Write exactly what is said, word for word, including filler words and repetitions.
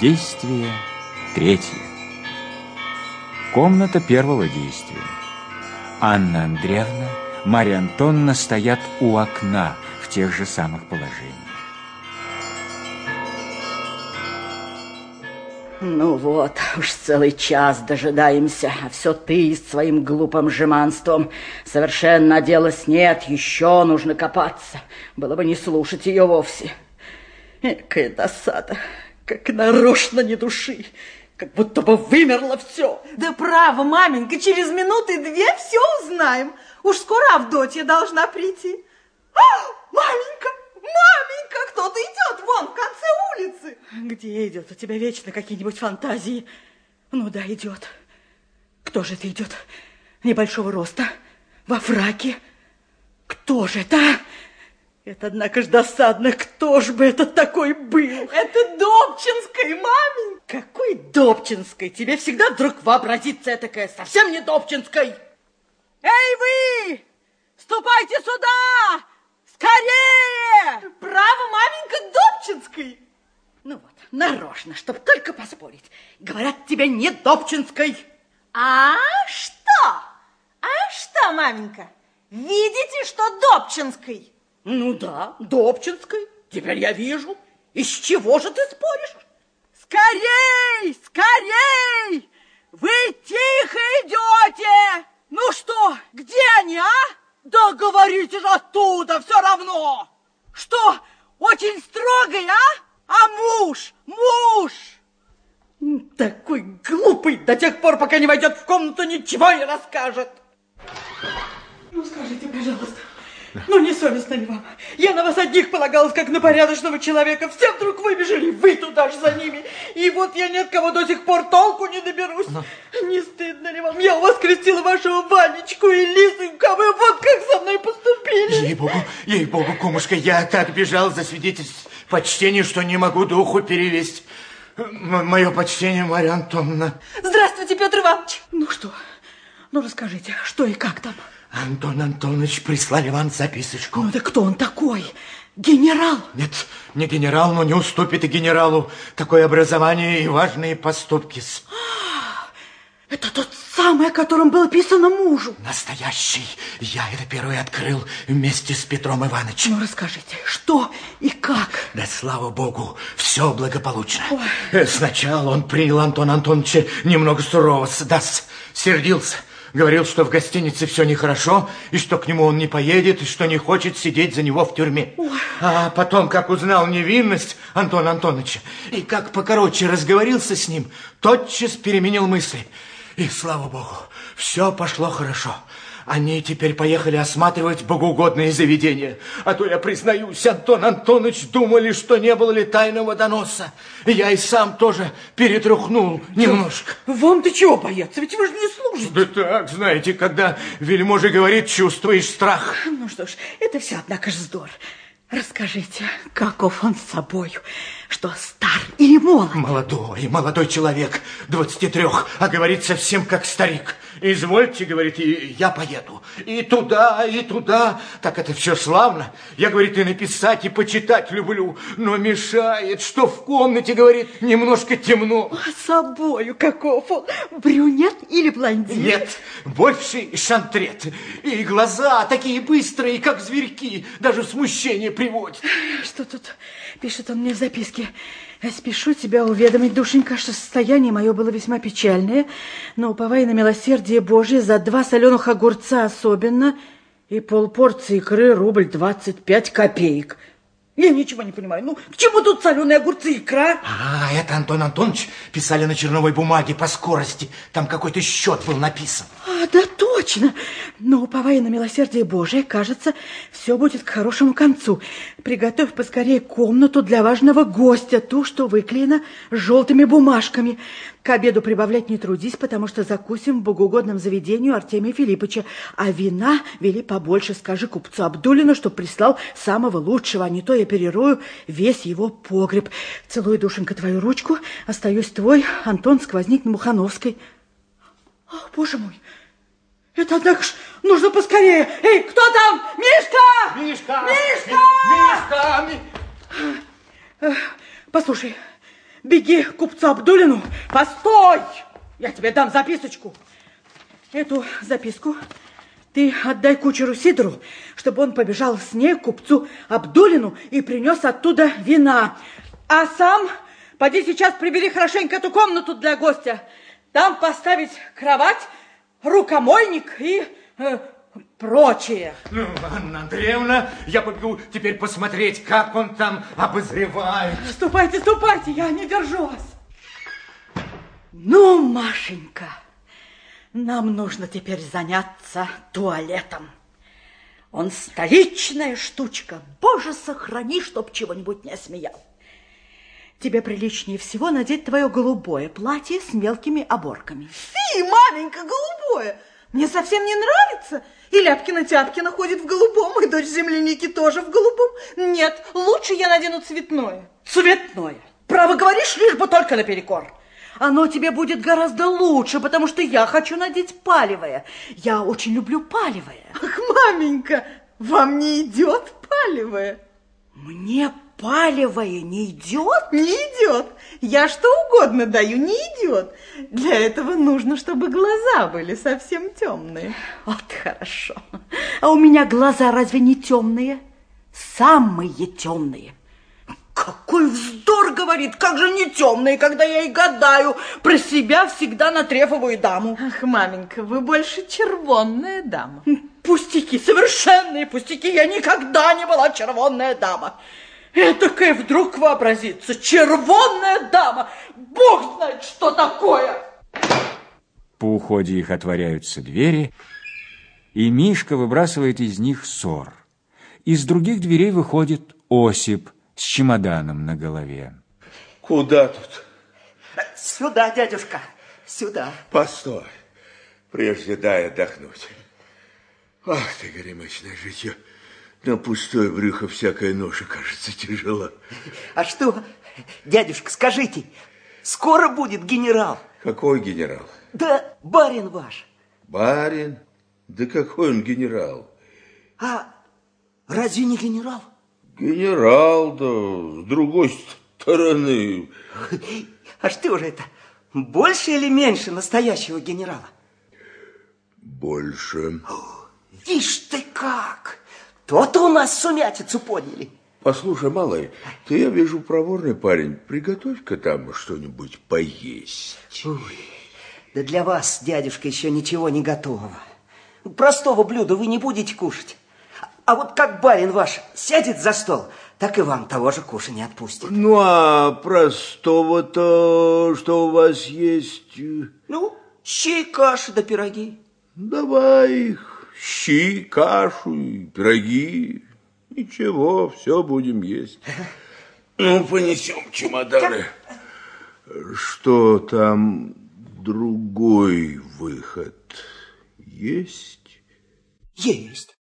Действие третье. Комната первого действия. Анна Андреевна, Марья Антоновна стоят у окна в тех же самых положениях. Ну вот, уж целый час дожидаемся, а все ты с своим глупым жеманством. Совершенно оделась нет, еще нужно копаться. Было бы не слушать ее вовсе. Экая досада, как нарочно не души, как будто бы вымерло все. Да право, маменька, через минуты две все узнаем. Уж скоро Авдотья должна прийти. А, маменька, маменька, кто-то идет вон в конце улицы. Где идет? У тебя вечно какие-нибудь фантазии. Ну да, идет. Кто же это идет? Небольшого роста, во фраке. Кто же это? Это, однако ж, досадно. Кто ж бы это такой был? Это Добчинской, маменька. Какой Добчинской? Тебе всегда вдруг вообразится этакая, совсем не Добчинской. Эй, вы! Ступайте сюда! Скорее! Право, маменька, Добчинской. Ну вот, нарочно, чтоб только поспорить. Говорят тебе не Добчинской. А что? А что, маменька? Видите, что Добчинской? Ну да, Добчинской. Теперь я вижу. Из чего же ты споришь? Скорей, скорей! Вы тихо идете! Ну что, где они, а? Да говорите же оттуда, все равно. Что, очень строгий, а? А муж, муж! Такой глупый, до тех пор, пока не войдет в комнату, ничего не расскажет. Ну, скажите, пожалуйста, ну, не совестно ли вам? Я на вас одних полагалась, как на порядочного человека. Все вдруг выбежали, вы туда же за ними. И вот я ни от кого до сих пор толку не доберусь. Но... Не стыдно ли вам? Я у вас крестила вашего Ванечку и Лисоньку, а вы вот как со мной поступили. Ей-богу, ей-богу, кумушка, я так бежал за свидетельств почтения, что не могу духу перевести. М- мое почтение, Марья Антоновна. Здравствуйте, Петр Иванович. Ну что, ну расскажите, что и как там? Антон Антонович прислали вам записочку. Ну да кто он такой? Генерал? Нет, не генерал, но не уступит и генералу. Такое образование и важные поступки. А, это тот самый, о котором было писано мужу. Настоящий. Я это первый открыл вместе с Петром Ивановичем. Ну расскажите, что и как? Да слава богу, все благополучно. Ой. Сначала он принял Антона Антоновича немного сурово, да, сердился. Говорил, что в гостинице все нехорошо, и что к нему он не поедет, и что не хочет сидеть за него в тюрьме. Ой. А потом, как узнал невинность Антона Антоновича, и как покороче разговорился с ним, тотчас переменил мысли. И, слава богу, все пошло хорошо. Они теперь поехали осматривать богоугодные заведения. А то, я признаюсь, Антон Антонович, думали, что не было ли тайного доноса. И я и сам тоже перетрухнул немножко. Вам-то чего бояться? Ведь вы же не служите. Да так, знаете, когда вельможа говорит, чувствуешь страх. Ну что ж, это все, однако же, здорово. Расскажите, каков он с собою, что стар или молод? Молодой, молодой человек, двадцати трех, а говорит совсем как старик. Извольте, говорит, и я поеду. И туда, и туда. Так это все славно. Я, говорит, и написать, и почитать люблю. Но мешает, что в комнате, говорит, немножко темно. А собою каков он? Брюнет или блондин? Нет, больше шантрет. И глаза такие быстрые, как зверьки. Даже смущение приводит. Что тут пишет он мне в записке? Спешу тебя уведомить, душенька, что состояние мое было весьма печальное, но, уповая на милосердие Божие, за два соленых огурца особенно и полпорции икры рубль двадцать пять копеек. Я ничего не понимаю. Ну, к чему тут соленые огурцы и икра? А, это Антон Антонович писали на черновой бумаге по скорости. Там какой-то счет был написан. А, да точно. Но, уповая на милосердие Божие, кажется, все будет к хорошему концу. Приготовь поскорее комнату для важного гостя, ту, что выклеена желтыми бумажками. К обеду прибавлять не трудись, потому что закусим в богоугодном заведению Артемия Филипповича. А вина вели побольше, скажи купцу Абдулину, что прислал самого лучшего, а не то я перерою весь его погреб. Целую, душенька, твою ручку. Остаюсь твой, Антон Сквозник на Мухановской. Ах, боже мой, это, однако ж, нужно поскорее. Эй, кто там? Мишка! Мишка! Мишка! Мишка! Послушай, беги к купцу Абдулину. Постой! Я тебе дам записочку. Эту записку ты отдай кучеру Сидору, чтобы он побежал с ней к купцу Абдулину и принес оттуда вина. А сам поди сейчас прибери хорошенько эту комнату для гостя. Там поставить кровать, рукомойник и э, прочее. Ну, Анна Андреевна, я побегу теперь посмотреть, как он там обозревает. Ступайте, ступайте, я не держу вас. Ну, Машенька, нам нужно теперь заняться туалетом. Он столичная штучка. Боже, сохрани, чтоб чего-нибудь не осмеял. Тебе приличнее всего надеть твое голубое платье с мелкими оборками. Фи, маменька, голубое. Мне совсем не нравится. И Ляпкина-Тяпкина ходит в голубом, и дочь земляники тоже в голубом. Нет, лучше я надену цветное. Цветное? Право говоришь, лишь бы только наперекор. Оно тебе будет гораздо лучше, потому что я хочу надеть палевое. Я очень люблю палевое. Ах, маменька, вам не идет палевое? Мне палевое не идет? Не идет. Я что угодно даю, не идет. Для этого нужно, чтобы глаза были совсем темные. Вот хорошо. А у меня глаза разве не темные? Самые темные. Какой вздор, говорит, как же не темные, когда я и гадаю про себя всегда на трефовую даму. Ах, маменька, вы больше червонная дама. Пустяки, совершенные пустяки, я никогда не была червонная дама. Этакая вдруг вообразится, червонная дама, бог знает, что такое. По уходе их отворяются двери, и Мишка выбрасывает из них ссор. Из других дверей выходит Осип с чемоданом на голове. Куда тут? Сюда, дядюшка, сюда. Постой, прежде дай отдохнуть. Ах ты, горемычное житье. На пустое брюхо всякая ноша, кажется, тяжела. А что, дядюшка, скажите, скоро будет генерал? Какой генерал? Да барин ваш. Барин? Да какой он генерал? А разве не генерал? Генерал, да, с другой стороны. А что же это, больше или меньше настоящего генерала? Больше. Ишь ты как! То-то у нас сумятицу подняли. Послушай, малый, ты, я вижу, проворный парень. Приготовь-ка там что-нибудь поесть. Ой, да для вас, дядюшка, еще ничего не готово. Простого блюда вы не будете кушать. А вот как барин ваш сядет за стол, так и вам того же кушать не отпустит. Ну, а простого-то, что у вас есть? Ну, щи, каши да пироги. Давай их. Щи, кашу и пироги. Ничего, все будем есть. Ну, понесем чемоданы. Что там, другой выход есть? Есть.